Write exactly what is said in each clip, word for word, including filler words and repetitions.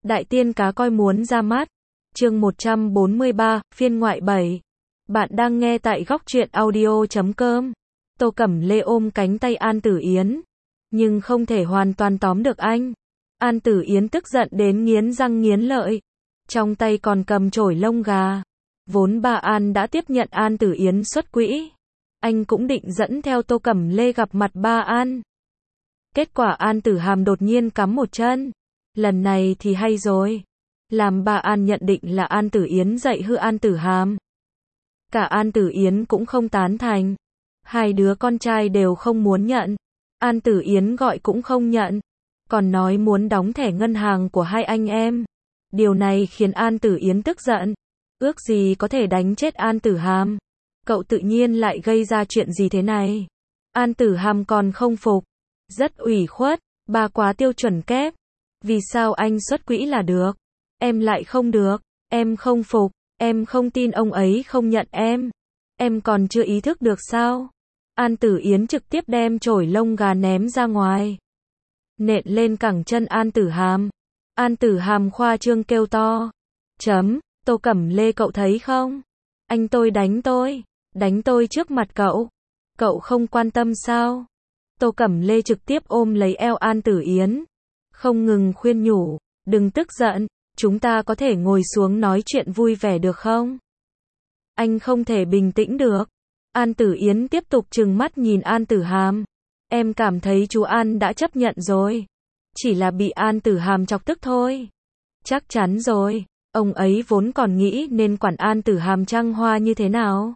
Đại tiên cá coi muốn ra mắt. Chương một trăm bốn mươi ba, phiên ngoại bảy. Bạn đang nghe tại góc truyện audio chấm com. Tô Cẩm Lê ôm cánh tay An Tử Yến, nhưng không thể hoàn toàn tóm được anh. An Tử Yến tức giận đến nghiến răng nghiến lợi, trong tay còn cầm chổi lông gà. Vốn bà An đã tiếp nhận An Tử Yến xuất quỹ, anh cũng định dẫn theo Tô Cẩm Lê gặp mặt ba An. Kết quả An Tử Hàm đột nhiên cắm một chân. Lần này thì hay rồi. Làm bà An nhận định là An Tử Yến dạy hư An Tử Hàm. Cả An Tử Yến cũng không tán thành. Hai đứa con trai đều không muốn nhận. An Tử Yến gọi cũng không nhận. Còn nói muốn đóng thẻ ngân hàng của hai anh em. Điều này khiến An Tử Yến tức giận. Ước gì có thể đánh chết An Tử Hàm. Cậu tự nhiên lại gây ra chuyện gì thế này? An Tử Hàm còn không phục. Rất ủy khuất, bà quá tiêu chuẩn kép. Vì sao anh xuất quỹ là được? Em lại không được. Em không phục. Em không tin ông ấy không nhận em. Em còn chưa ý thức được sao? An Tử Yến trực tiếp đem chổi lông gà ném ra ngoài, nện lên cẳng chân An Tử Hàm. An Tử Hàm khoa trương kêu to. Chấm, Tô Cẩm Lê cậu thấy không? Anh tôi đánh tôi. Đánh tôi trước mặt cậu. Cậu không quan tâm sao? Tô Cẩm Lê trực tiếp ôm lấy eo An Tử Yến, không ngừng khuyên nhủ. Đừng tức giận, chúng ta có thể ngồi xuống nói chuyện vui vẻ được không? Anh không thể bình tĩnh được. An Tử Yến tiếp tục trừng mắt nhìn An Tử Hàm. Em cảm thấy chú An đã chấp nhận rồi. Chỉ là bị An Tử Hàm chọc tức thôi. Chắc chắn rồi. Ông ấy vốn còn nghĩ nên quản An Tử Hàm trăng hoa như thế nào.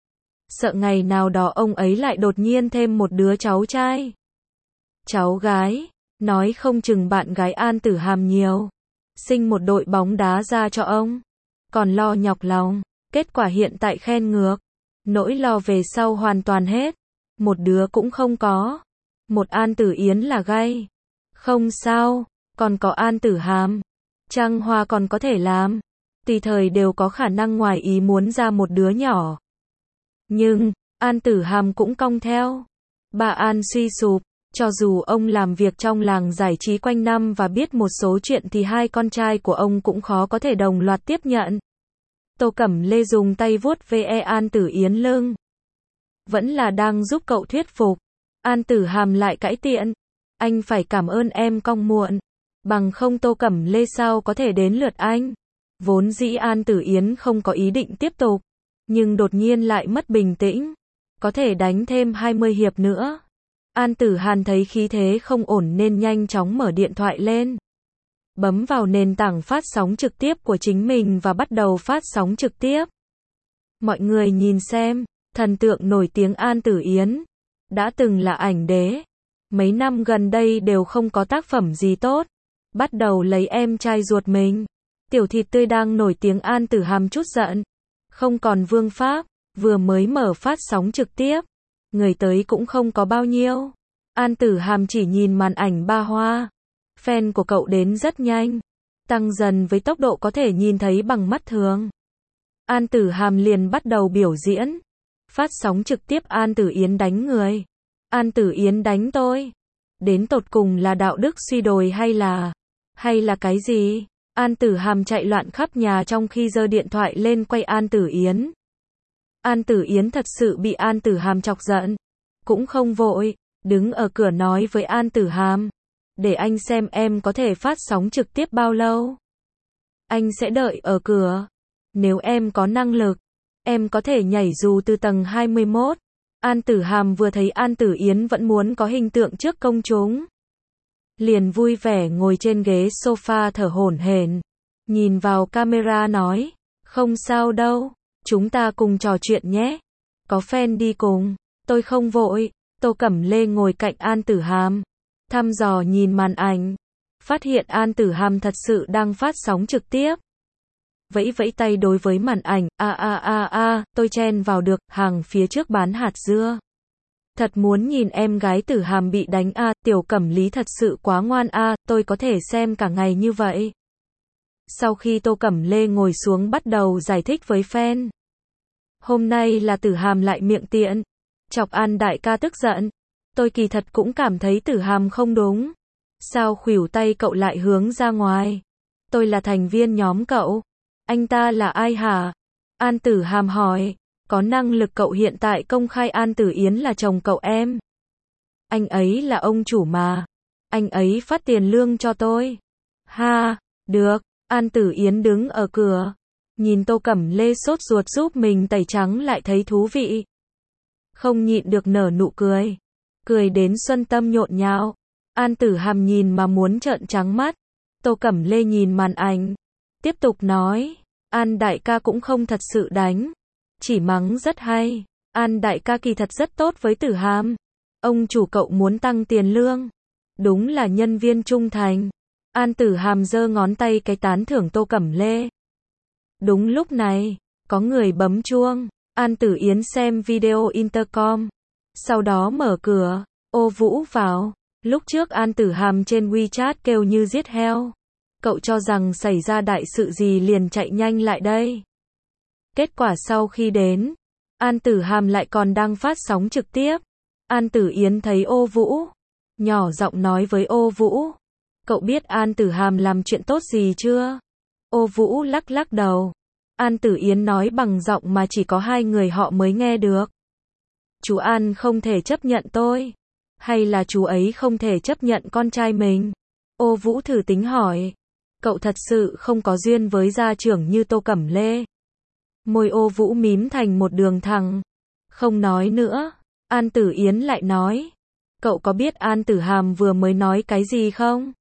Sợ ngày nào đó ông ấy lại đột nhiên thêm một đứa cháu trai. Cháu gái. Nói không chừng bạn gái An Tử Hàm nhiều. Sinh một đội bóng đá ra cho ông. Còn lo nhọc lòng. Kết quả hiện tại khen ngược. Nỗi lo về sau hoàn toàn hết. Một đứa cũng không có. Một An Tử Yến là gay. Không sao. Còn có An Tử Hàm. Trăng hoa còn có thể làm. Tùy thời đều có khả năng ngoài ý muốn ra một đứa nhỏ. Nhưng, An Tử Hàm cũng cong theo. Bà An suy sụp. Cho dù ông làm việc trong làng giải trí quanh năm và biết một số chuyện thì hai con trai của ông cũng khó có thể đồng loạt tiếp nhận. Tô Cẩm Lê dùng tay vuốt ve An Tử Yến lưng. Vẫn là đang giúp cậu thuyết phục. An Tử Hàm lại cãi tiện. Anh phải cảm ơn em cong muộn. Bằng không Tô Cẩm Lê sao có thể đến lượt anh. Vốn dĩ An Tử Yến không có ý định tiếp tục. Nhưng đột nhiên lại mất bình tĩnh. Có thể đánh thêm hai mươi hiệp nữa. An Tử Hàn thấy khí thế không ổn nên nhanh chóng mở điện thoại lên. Bấm vào nền tảng phát sóng trực tiếp của chính mình và bắt đầu phát sóng trực tiếp. Mọi người nhìn xem, thần tượng nổi tiếng An Tử Yến. Đã từng là ảnh đế. Mấy năm gần đây đều không có tác phẩm gì tốt. Bắt đầu lấy em trai ruột mình. Tiểu thịt tươi đang nổi tiếng An Tử Hàm chút giận. Không còn vương pháp, vừa mới mở phát sóng trực tiếp. Người tới cũng không có bao nhiêu. An Tử Hàm chỉ nhìn màn ảnh ba hoa. Fan của cậu đến rất nhanh. Tăng dần với tốc độ có thể nhìn thấy bằng mắt thường. An Tử Hàm liền bắt đầu biểu diễn. Phát sóng trực tiếp An Tử Yến đánh người. An Tử Yến đánh tôi. Đến tột cùng là đạo đức suy đồi hay là... Hay là cái gì? An Tử Hàm chạy loạn khắp nhà trong khi giơ điện thoại lên quay An Tử Yến. An Tử Yến thật sự bị An Tử Hàm chọc giận. Cũng không vội. Đứng ở cửa nói với An Tử Hàm. Để anh xem em có thể phát sóng trực tiếp bao lâu. Anh sẽ đợi ở cửa. Nếu em có năng lực, em có thể nhảy dù từ tầng hai mươi mốt. An Tử Hàm vừa thấy An Tử Yến vẫn muốn có hình tượng trước công chúng. Liền vui vẻ ngồi trên ghế sofa thở hổn hển. Nhìn vào camera nói. Không sao đâu. Chúng ta cùng trò chuyện nhé. Có fan đi cùng. Tôi không vội. Tô Cẩm Lê ngồi cạnh An Tử Hàm. Thăm dò nhìn màn ảnh. Phát hiện An Tử Hàm thật sự đang phát sóng trực tiếp. Vẫy vẫy tay đối với màn ảnh. A a a a, tôi chen vào được, hàng phía trước bán hạt dưa. Thật muốn nhìn em gái Tử Hàm bị đánh a, à, Tiểu Cẩm Lý thật sự quá ngoan a, à, tôi có thể xem cả ngày như vậy. Sau khi Tô Cẩm Lê ngồi xuống bắt đầu giải thích với fan. Hôm nay là Tử Hàm lại miệng tiện. Chọc An đại ca tức giận. Tôi kỳ thật cũng cảm thấy Tử Hàm không đúng. Sao khuỷu tay cậu lại hướng ra ngoài? Tôi là thành viên nhóm cậu. Anh ta là ai hả? An Tử Hàm hỏi. Có năng lực cậu hiện tại công khai An Tử Yến là chồng cậu em. Anh ấy là ông chủ mà. Anh ấy phát tiền lương cho tôi. Ha, được. An Tử Yến đứng ở cửa. Nhìn Tô Cẩm Lê sốt ruột giúp mình tẩy trắng lại thấy thú vị. Không nhịn được nở nụ cười. Cười đến xuân tâm nhộn nhạo. An Tử Hàm nhìn mà muốn trợn trắng mắt. Tô Cẩm Lê nhìn màn ảnh. Tiếp tục nói. An đại ca cũng không thật sự đánh. Chỉ mắng rất hay. An đại ca kỳ thật rất tốt với Tử Hàm. Ông chủ cậu muốn tăng tiền lương. Đúng là nhân viên trung thành. An Tử Hàm giơ ngón tay cái tán thưởng Tô Cẩm Lê. Đúng lúc này, có người bấm chuông. An Tử Yến xem video intercom. Sau đó mở cửa. Ô Vũ vào. Lúc trước An Tử Hàm trên WeChat kêu như giết heo. Cậu cho rằng xảy ra đại sự gì liền chạy nhanh lại đây. Kết quả sau khi đến, An Tử Hàm lại còn đang phát sóng trực tiếp. An Tử Yến thấy Ô Vũ, nhỏ giọng nói với Ô Vũ. Cậu biết An Tử Hàm làm chuyện tốt gì chưa? Ô Vũ lắc lắc đầu. An Tử Yến nói bằng giọng mà chỉ có hai người họ mới nghe được. Chú An không thể chấp nhận tôi. Hay là chú ấy không thể chấp nhận con trai mình? Ô Vũ thử tính hỏi. Cậu thật sự không có duyên với gia trưởng như Tô Cẩm Lê. Môi Ô Vũ mím thành một đường thẳng. Không nói nữa. An Tử Yến lại nói. Cậu có biết An Tử Hàm vừa mới nói cái gì không?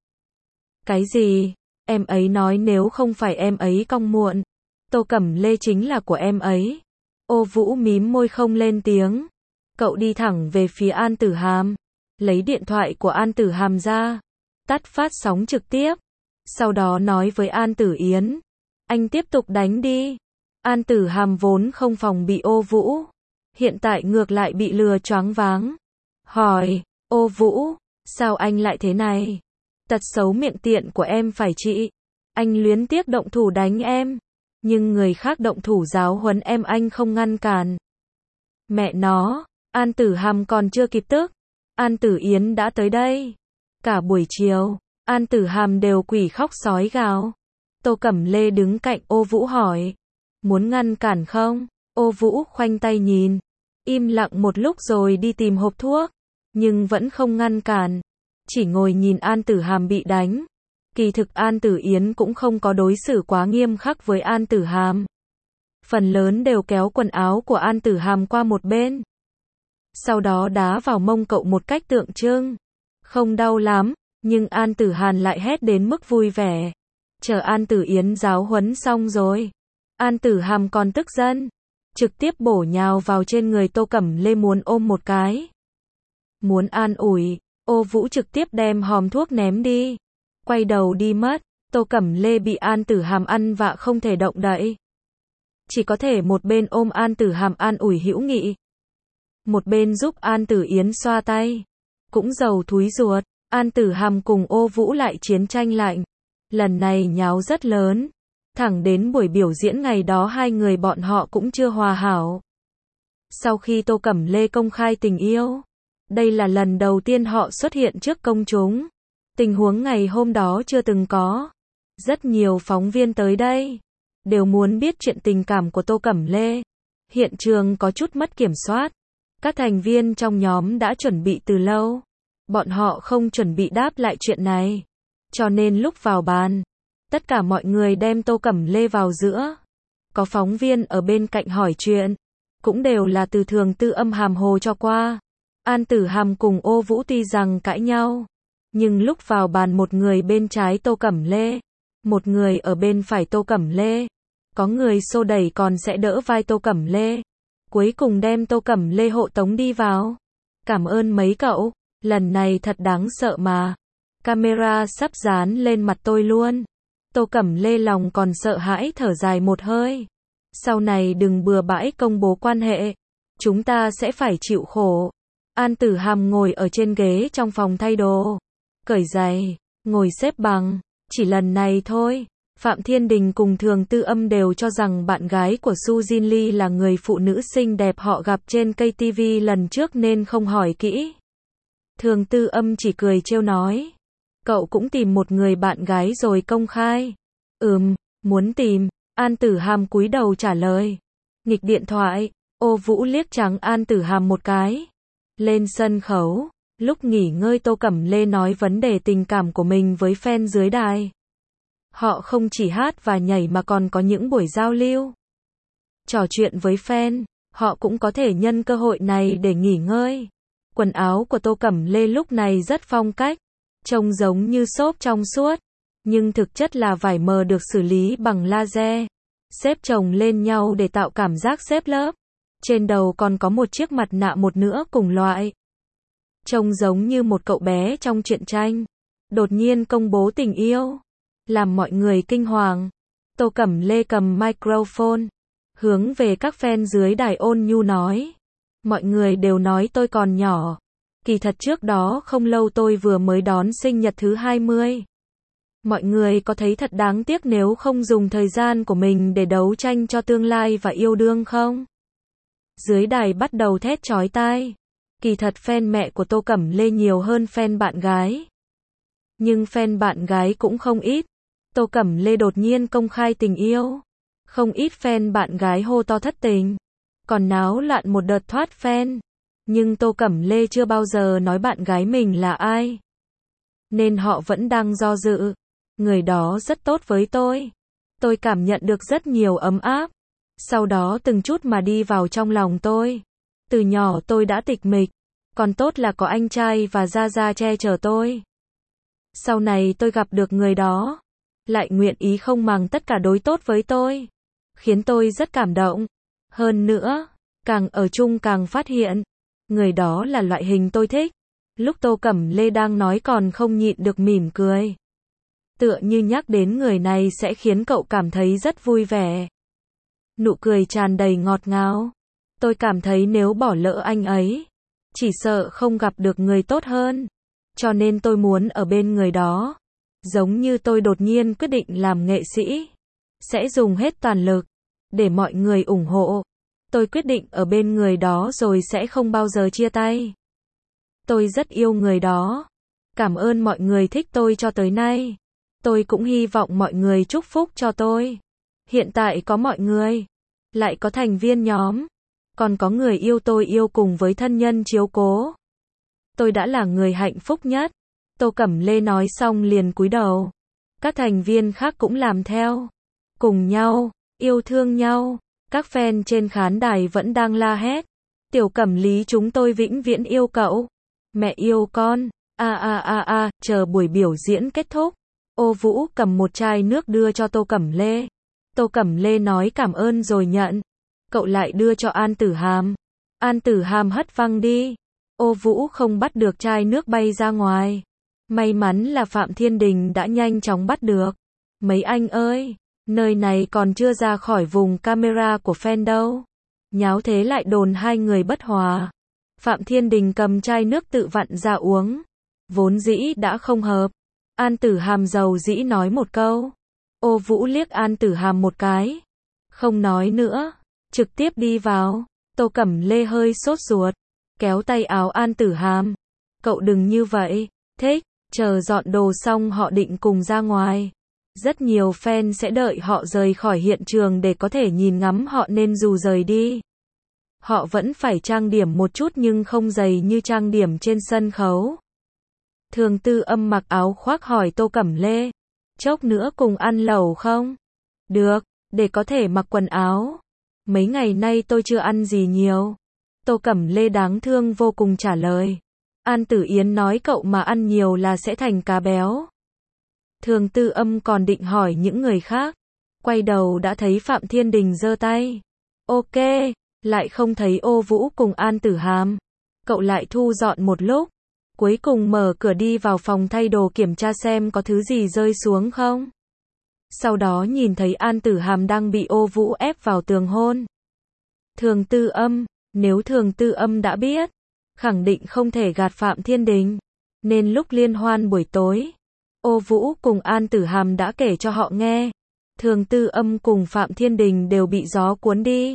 Cái gì? Em ấy nói nếu không phải em ấy cong muộn, Tô Cẩm Lê chính là của em ấy. Ô Vũ mím môi không lên tiếng. Cậu đi thẳng về phía An Tử Hàm. Lấy điện thoại của An Tử Hàm ra. Tắt phát sóng trực tiếp. Sau đó nói với An Tử Yến. Anh tiếp tục đánh đi. An Tử Hàm vốn không phòng bị Ô Vũ. Hiện tại ngược lại bị lừa choáng váng. Hỏi. Ô Vũ. Sao anh lại thế này? Tật xấu miệng tiện của em phải trị. Anh luyến tiếc động thủ đánh em. Nhưng người khác động thủ giáo huấn em anh không ngăn cản. Mẹ nó. An Tử Hàm còn chưa kịp tức. An Tử Yến đã tới đây. Cả buổi chiều, An Tử Hàm đều quỷ khóc sói gào. Tô Cẩm Lê đứng cạnh Ô Vũ hỏi. Muốn ngăn cản không? Ô Vũ khoanh tay nhìn. Im lặng một lúc rồi đi tìm hộp thuốc. Nhưng vẫn không ngăn cản. Chỉ ngồi nhìn An Tử Hàm bị đánh. Kỳ thực An Tử Yến cũng không có đối xử quá nghiêm khắc với An Tử Hàm. Phần lớn đều kéo quần áo của An Tử Hàm qua một bên. Sau đó đá vào mông cậu một cách tượng trưng. Không đau lắm, nhưng An Tử Hàn lại hét đến mức vui vẻ. Chờ An Tử Yến giáo huấn xong rồi. An Tử Hàm còn tức giận. Trực tiếp bổ nhào vào trên người Tô Cẩm Lê muốn ôm một cái. Muốn an ủi, Ô Vũ trực tiếp đem hòm thuốc ném đi. Quay đầu đi mất. Tô Cẩm Lê bị An Tử Hàm ăn vạ không thể động đậy. Chỉ có thể một bên ôm An Tử Hàm an ủi hữu nghị. Một bên giúp An Tử Yến xoa tay. Cũng giàu thúi ruột. An Tử Hàm cùng Ô Vũ lại chiến tranh lạnh. Lần này nháo rất lớn. Thẳng đến buổi biểu diễn ngày đó hai người bọn họ cũng chưa hòa hảo. Sau khi Tô Cẩm Lê công khai tình yêu, đây là lần đầu tiên họ xuất hiện trước công chúng. Tình huống ngày hôm đó chưa từng có. Rất nhiều phóng viên tới đây, đều muốn biết chuyện tình cảm của Tô Cẩm Lê. Hiện trường có chút mất kiểm soát. Các thành viên trong nhóm đã chuẩn bị từ lâu. Bọn họ không chuẩn bị đáp lại chuyện này. Cho nên lúc vào bàn, tất cả mọi người đem Tô Cẩm Lê vào giữa. Có phóng viên ở bên cạnh hỏi chuyện. Cũng đều là từ Thường Tư Âm hàm hồ cho qua. An Tử Hàm cùng Ô Vũ tuy rằng cãi nhau. Nhưng lúc vào bàn một người bên trái Tô Cẩm Lê. Một người ở bên phải Tô Cẩm Lê. Có người xô đẩy còn sẽ đỡ vai Tô Cẩm Lê. Cuối cùng đem Tô Cẩm Lê hộ tống đi vào. Cảm ơn mấy cậu. Lần này thật đáng sợ mà. Camera sắp dán lên mặt tôi luôn. Tô Cẩm Lê lòng còn sợ hãi thở dài một hơi. Sau này đừng bừa bãi công bố quan hệ. Chúng ta sẽ phải chịu khổ. An Tử Hàm ngồi ở trên ghế trong phòng thay đồ. Cởi giày. Ngồi xếp bằng. Chỉ lần này thôi. Phạm Thiên Đình cùng Thường Tư Âm đều cho rằng bạn gái của Su Jin Lee là người phụ nữ xinh đẹp họ gặp trên K T V lần trước nên không hỏi kỹ. Thường Tư Âm chỉ cười trêu nói. Cậu cũng tìm một người bạn gái rồi công khai. Ừm, muốn tìm. An Tử Hàm cúi đầu trả lời. Nghịch điện thoại. Ô Vũ liếc trắng An Tử Hàm một cái. Lên sân khấu. Lúc nghỉ ngơi Tô Cẩm Lê nói vấn đề tình cảm của mình với fan dưới đài. Họ không chỉ hát và nhảy mà còn có những buổi giao lưu. Trò chuyện với fan, họ cũng có thể nhân cơ hội này để nghỉ ngơi. Quần áo của Tô Cẩm Lê lúc này rất phong cách, trông giống như xốp trong suốt, nhưng thực chất là vải mờ được xử lý bằng laser, xếp chồng lên nhau để tạo cảm giác xếp lớp. Trên đầu còn có một chiếc mặt nạ một nữa cùng loại. Trông giống như một cậu bé trong truyện tranh, đột nhiên công bố tình yêu, làm mọi người kinh hoàng. Tô Cẩm Lê cầm microphone, hướng về các fan dưới đài ôn nhu nói. Mọi người đều nói tôi còn nhỏ. Kỳ thật trước đó không lâu tôi vừa mới đón sinh nhật thứ hai mươi. Mọi người có thấy thật đáng tiếc nếu không dùng thời gian của mình để đấu tranh cho tương lai và yêu đương không? Dưới đài bắt đầu thét chói tai. Kỳ thật fan mẹ của Tô Cẩm Lê nhiều hơn fan bạn gái. Nhưng fan bạn gái cũng không ít. Tô Cẩm Lê đột nhiên công khai tình yêu. Không ít fan bạn gái hô to thất tình. Còn náo loạn một đợt thoát fan. Nhưng Tô Cẩm Lê chưa bao giờ nói bạn gái mình là ai. Nên họ vẫn đang do dự. Người đó rất tốt với tôi. Tôi cảm nhận được rất nhiều ấm áp. Sau đó từng chút mà đi vào trong lòng tôi. Từ nhỏ tôi đã tịch mịch. Còn tốt là có anh trai và Gia Gia che chở tôi. Sau này tôi gặp được người đó. Lại nguyện ý không màng tất cả đối tốt với tôi. Khiến tôi rất cảm động. Hơn nữa, càng ở chung càng phát hiện. Người đó là loại hình tôi thích. Lúc Tô Cẩm Lê đang nói còn không nhịn được mỉm cười. Tựa như nhắc đến người này sẽ khiến cậu cảm thấy rất vui vẻ. Nụ cười tràn đầy ngọt ngào. Tôi cảm thấy nếu bỏ lỡ anh ấy, chỉ sợ không gặp được người tốt hơn. Cho nên tôi muốn ở bên người đó. Giống như tôi đột nhiên quyết định làm nghệ sĩ. Sẽ dùng hết toàn lực. Để mọi người ủng hộ. Tôi quyết định ở bên người đó rồi sẽ không bao giờ chia tay. Tôi rất yêu người đó. Cảm ơn mọi người thích tôi cho tới nay. Tôi cũng hy vọng mọi người chúc phúc cho tôi. Hiện tại có mọi người. Lại có thành viên nhóm. Còn có người yêu tôi yêu cùng với thân nhân chiếu cố. Tôi đã là người hạnh phúc nhất. Tô Cẩm Lê nói xong liền cúi đầu. Các thành viên khác cũng làm theo. Cùng nhau, yêu thương nhau. Các fan trên khán đài vẫn đang la hét. Tiểu Cẩm Lý chúng tôi vĩnh viễn yêu cậu. Mẹ yêu con. A a a a, chờ buổi biểu diễn kết thúc. Ô Vũ cầm một chai nước đưa cho Tô Cẩm Lê. Tô Cẩm Lê nói cảm ơn rồi nhận. Cậu lại đưa cho An Tử Hàm. An Tử Hàm hất văng đi. Ô Vũ không bắt được chai nước bay ra ngoài. May mắn là Phạm Thiên Đình đã nhanh chóng bắt được. Mấy anh ơi, nơi này còn chưa ra khỏi vùng camera của fan đâu. Nháo thế lại đồn hai người bất hòa. Phạm Thiên Đình cầm chai nước tự vặn ra uống. Vốn dĩ đã không hợp. An Tử Hàm dầu dĩ nói một câu. Ô Vũ liếc An Tử Hàm một cái. Không nói nữa. Trực tiếp đi vào. Tô Cẩm Lê hơi sốt ruột. Kéo tay áo An Tử Hàm. Cậu đừng như vậy. Thích. Chờ dọn đồ xong họ định cùng ra ngoài. Rất nhiều fan sẽ đợi họ rời khỏi hiện trường để có thể nhìn ngắm họ nên dù rời đi. Họ vẫn phải trang điểm một chút nhưng không dày như trang điểm trên sân khấu. Thường Tư Âm mặc áo khoác hỏi Tô Cẩm Lê. Chốc nữa cùng ăn lẩu không? Được, để có thể mặc quần áo. Mấy ngày nay tôi chưa ăn gì nhiều. Tô Cẩm Lê đáng thương vô cùng trả lời. An Tử Yến nói cậu mà ăn nhiều là sẽ thành cá béo. Thường Tư Âm còn định hỏi những người khác. Quay đầu đã thấy Phạm Thiên Đình giơ tay. Ok, lại không thấy Ô Vũ cùng An Tử Hàm. Cậu lại thu dọn một lúc. Cuối cùng mở cửa đi vào phòng thay đồ kiểm tra xem có thứ gì rơi xuống không. Sau đó nhìn thấy An Tử Hàm đang bị Ô Vũ ép vào tường hôn. Thường Tư Âm, nếu Thường Tư Âm đã biết, khẳng định không thể gạt Phạm Thiên Đình. Nên lúc liên hoan buổi tối, Ô Vũ cùng An Tử Hàm đã kể cho họ nghe. Thường Tư Âm cùng Phạm Thiên Đình đều bị gió cuốn đi.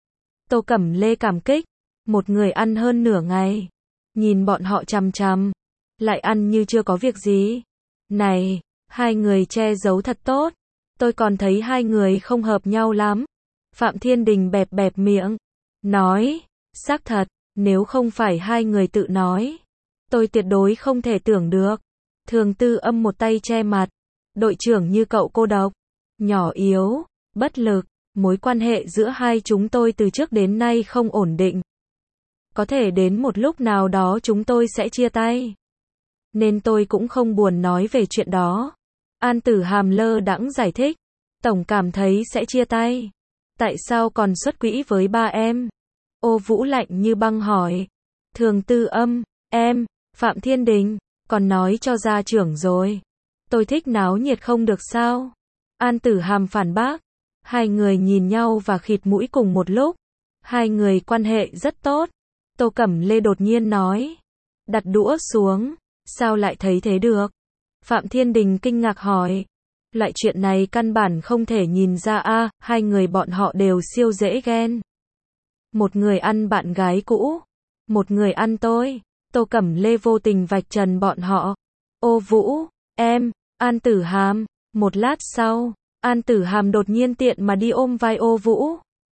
Tô Cẩm Lê cảm kích. Một người ăn hơn nửa ngày. Nhìn bọn họ chằm chằm. Lại ăn như chưa có việc gì. Này, hai người che giấu thật tốt. Tôi còn thấy hai người không hợp nhau lắm. Phạm Thiên Đình bẹp bẹp miệng, nói, xác thật, nếu không phải hai người tự nói, tôi tuyệt đối không thể tưởng được. Thường Tư Âm một tay che mặt, đội trưởng như cậu cô độc, nhỏ yếu, bất lực, mối quan hệ giữa hai chúng tôi từ trước đến nay không ổn định. Có thể đến một lúc nào đó chúng tôi sẽ chia tay. Nên tôi cũng không buồn nói về chuyện đó. An Tử Hàm lơ đãng giải thích, tổng cảm thấy sẽ chia tay. Tại sao còn xuất quỹ với ba em? Ô Vũ lạnh như băng hỏi. Thường Tư Âm, em, Phạm Thiên Đình, còn nói cho gia trưởng rồi. Tôi thích náo nhiệt không được sao? An Tử Hàm phản bác. Hai người nhìn nhau và khịt mũi cùng một lúc. Hai người quan hệ rất tốt. Tô Cẩm Lê đột nhiên nói. Đặt đũa xuống. Sao lại thấy thế được? Phạm Thiên Đình kinh ngạc hỏi. Loại chuyện này căn bản không thể nhìn ra a, à, hai người bọn họ đều siêu dễ ghen. Một người ăn bạn gái cũ, một người ăn tôi. Tô Cẩm Lê vô tình vạch trần bọn họ. Ô Vũ, em, An Tử Hàm. Một lát sau, An Tử Hàm đột nhiên tiện mà đi ôm vai Ô Vũ.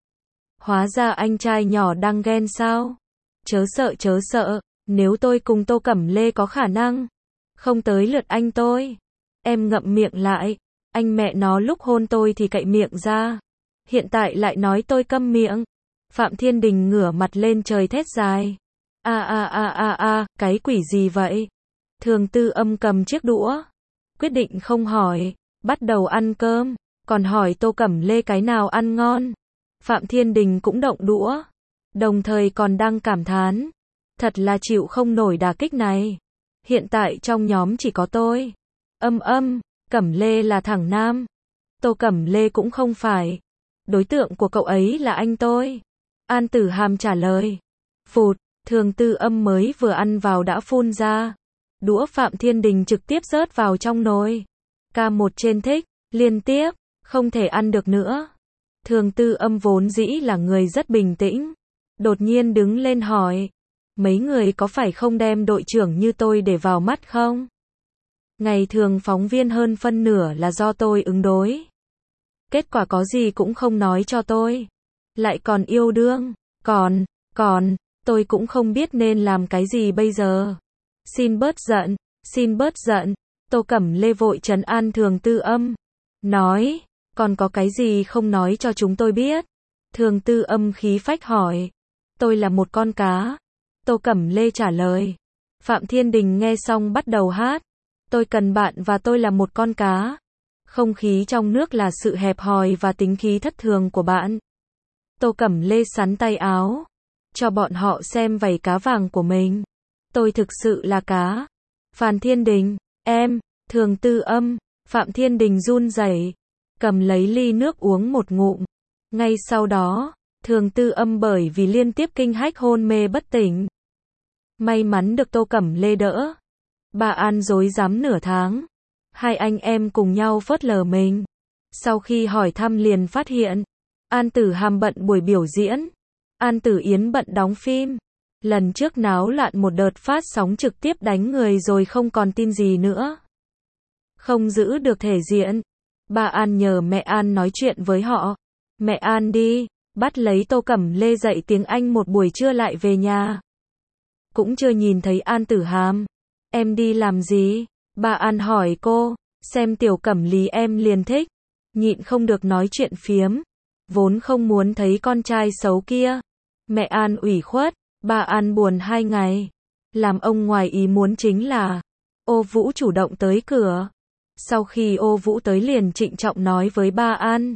Hóa ra anh trai nhỏ đang ghen sao? Chớ sợ chớ sợ, nếu tôi cùng Tô Cẩm Lê có khả năng, không tới lượt anh tôi. Em ngậm miệng lại, anh mẹ nó lúc hôn tôi thì cậy miệng ra. Hiện tại lại nói tôi câm miệng. Phạm Thiên Đình ngửa mặt lên trời thét dài. A a a a a, cái quỷ gì vậy? Thường Tư Âm cầm chiếc đũa, quyết định không hỏi, bắt đầu ăn cơm, còn hỏi Tô Cẩm Lê cái nào ăn ngon. Phạm Thiên Đình cũng động đũa, đồng thời còn đang cảm thán, thật là chịu không nổi đả kích này. Hiện tại trong nhóm chỉ có tôi. Âm Âm, Cẩm Lê là thằng nam. Tô Cẩm Lê cũng không phải. Đối tượng của cậu ấy là anh tôi. An Tử Hàm trả lời. Phụt, Thường Tư Âm mới vừa ăn vào đã phun ra. Đũa Phạm Thiên Đình trực tiếp rớt vào trong nồi. Ca một trên thích, liên tiếp, không thể ăn được nữa. Thường Tư Âm vốn dĩ là người rất bình tĩnh. Đột nhiên đứng lên hỏi. Mấy người có phải không đem đội trưởng như tôi để vào mắt không? Ngày thường phóng viên hơn phân nửa là do tôi ứng đối. Kết quả có gì cũng không nói cho tôi. Lại còn yêu đương. Còn, còn, tôi cũng không biết nên làm cái gì bây giờ. Xin bớt giận, xin bớt giận. Tô Cẩm Lê vội trấn an Thường Tư Âm. Nói, còn có cái gì không nói cho chúng tôi biết? Thường Tư Âm khí phách hỏi. Tôi là một con cá. Tô Cẩm Lê trả lời. Phạm Thiên Đình nghe xong bắt đầu hát. Tôi cần bạn và tôi là một con cá. Không khí trong nước là sự hẹp hòi và tính khí thất thường của bạn. Tô Cẩm Lê xắn tay áo, cho bọn họ xem vảy cá vàng của mình. Tôi thực sự là cá. Phan Thiên Đình, em, Thường Tư Âm. Phạm Thiên Đình run rẩy, cầm lấy ly nước uống một ngụm. Ngay sau đó, Thường Tư Âm bởi vì liên tiếp kinh hách hôn mê bất tỉnh. May mắn được Tô Cẩm Lê đỡ. Bà An dối dám nửa tháng. Hai anh em cùng nhau phớt lờ mình. Sau khi hỏi thăm liền phát hiện, An Tử Hàm bận buổi biểu diễn, An Tử Yến bận đóng phim. Lần trước náo loạn một đợt phát sóng trực tiếp đánh người rồi không còn tin gì nữa. Không giữ được thể diện. Bà An nhờ mẹ An nói chuyện với họ. Mẹ An đi, bắt lấy Tô Cẩm Lê dạy tiếng Anh một buổi trưa lại về nhà. Cũng chưa nhìn thấy An Tử Hàm. Em đi làm gì? Bà An hỏi cô, xem Tiểu Cẩm Lý em liền thích. Nhịn không được nói chuyện phiếm. Vốn không muốn thấy con trai xấu kia. Mẹ An ủy khuất, bà An buồn hai ngày. Làm ông ngoài ý muốn chính là Ô Vũ chủ động tới cửa. Sau khi Ô Vũ tới liền trịnh trọng nói với ba An.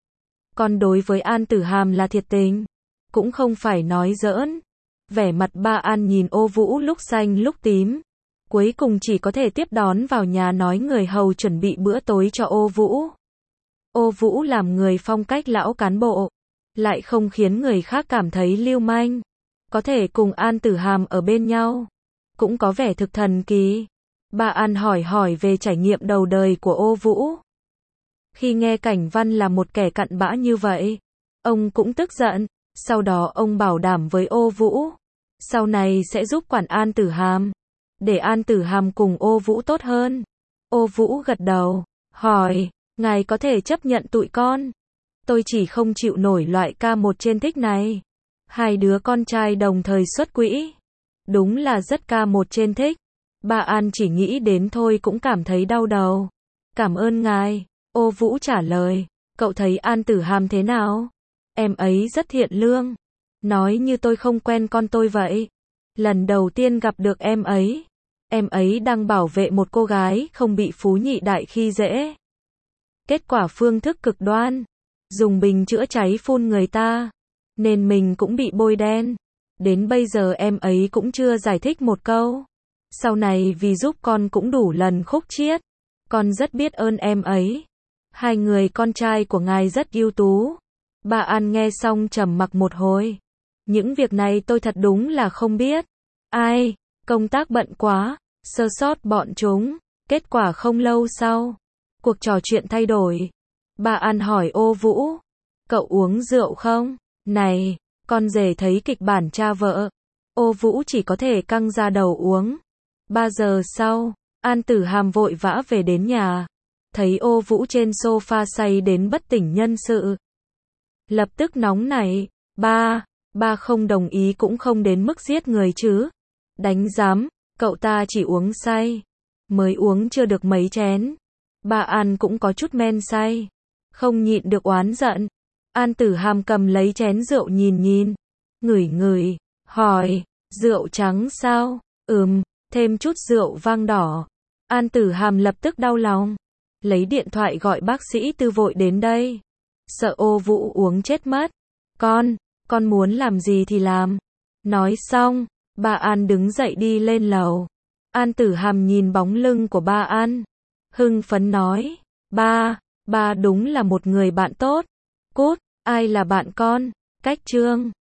Còn đối với An Tử Hàm là thiệt tình. Cũng không phải nói giỡn. Vẻ mặt ba An nhìn Ô Vũ lúc xanh lúc tím. Cuối cùng chỉ có thể tiếp đón vào nhà nói người hầu chuẩn bị bữa tối cho Ô Vũ. Ô Vũ làm người phong cách lão cán bộ. Lại không khiến người khác cảm thấy lưu manh. Có thể cùng An Tử Hàm ở bên nhau. Cũng có vẻ thực thần kỳ. Bà An hỏi hỏi về trải nghiệm đầu đời của Ô Vũ. Khi nghe Cảnh Văn là một kẻ cặn bã như vậy, ông cũng tức giận. Sau đó ông bảo đảm với Ô Vũ, sau này sẽ giúp quản An Tử Hàm, để An Tử Hàm cùng Ô Vũ tốt hơn. Ô Vũ gật đầu, hỏi, Ngài có thể chấp nhận tụi con. Tôi chỉ không chịu nổi loại ca một trên thích này. Hai đứa con trai đồng thời xuất quỹ. Đúng là rất ca một trên thích. Bà An chỉ nghĩ đến thôi cũng cảm thấy đau đầu. Cảm ơn ngài. Ô Vũ trả lời. Cậu thấy An Tử Hàm thế nào? Em ấy rất thiện lương. Nói như tôi không quen con tôi vậy. Lần đầu tiên gặp được em ấy. Em ấy đang bảo vệ một cô gái không bị Phú Nhị Đại khi dễ. Kết quả phương thức cực đoan. Dùng bình chữa cháy phun người ta. Nên mình cũng bị bôi đen. Đến bây giờ em ấy cũng chưa giải thích một câu. Sau này vì giúp con cũng đủ lần khúc chiết. Con rất biết ơn em ấy. Hai người con trai của ngài rất ưu tú. Bà An nghe xong trầm mặc một hồi. Những việc này tôi thật đúng là không biết. Ai, công tác bận quá, sơ sót bọn chúng. Kết quả không lâu sau, cuộc trò chuyện thay đổi. Bà An hỏi Ô Vũ, cậu uống rượu không? Này, con rể thấy kịch bản cha vợ. Ô Vũ chỉ có thể căng ra đầu uống. Ba giờ sau, An Tử Hàm vội vã về đến nhà. Thấy Ô Vũ trên sofa say đến bất tỉnh nhân sự. Lập tức nóng nảy, ba, ba không đồng ý cũng không đến mức giết người chứ. Đánh giám, cậu ta chỉ uống say. Mới uống chưa được mấy chén. Bà An cũng có chút men say. Không nhịn được oán giận. An Tử Hàm cầm lấy chén rượu nhìn nhìn. Ngửi ngửi, hỏi, rượu trắng sao? Ừm, thêm chút rượu vang đỏ. An Tử Hàm lập tức đau lòng. Lấy điện thoại gọi bác sĩ Tư vội đến đây. Sợ Ô Vũ uống chết mất. Con, con muốn làm gì thì làm. Nói xong, bà An đứng dậy đi lên lầu. An Tử Hàm nhìn bóng lưng của ba An. Hưng phấn nói, ba, ba đúng là một người bạn tốt. Cút, ai là bạn con? Cách chương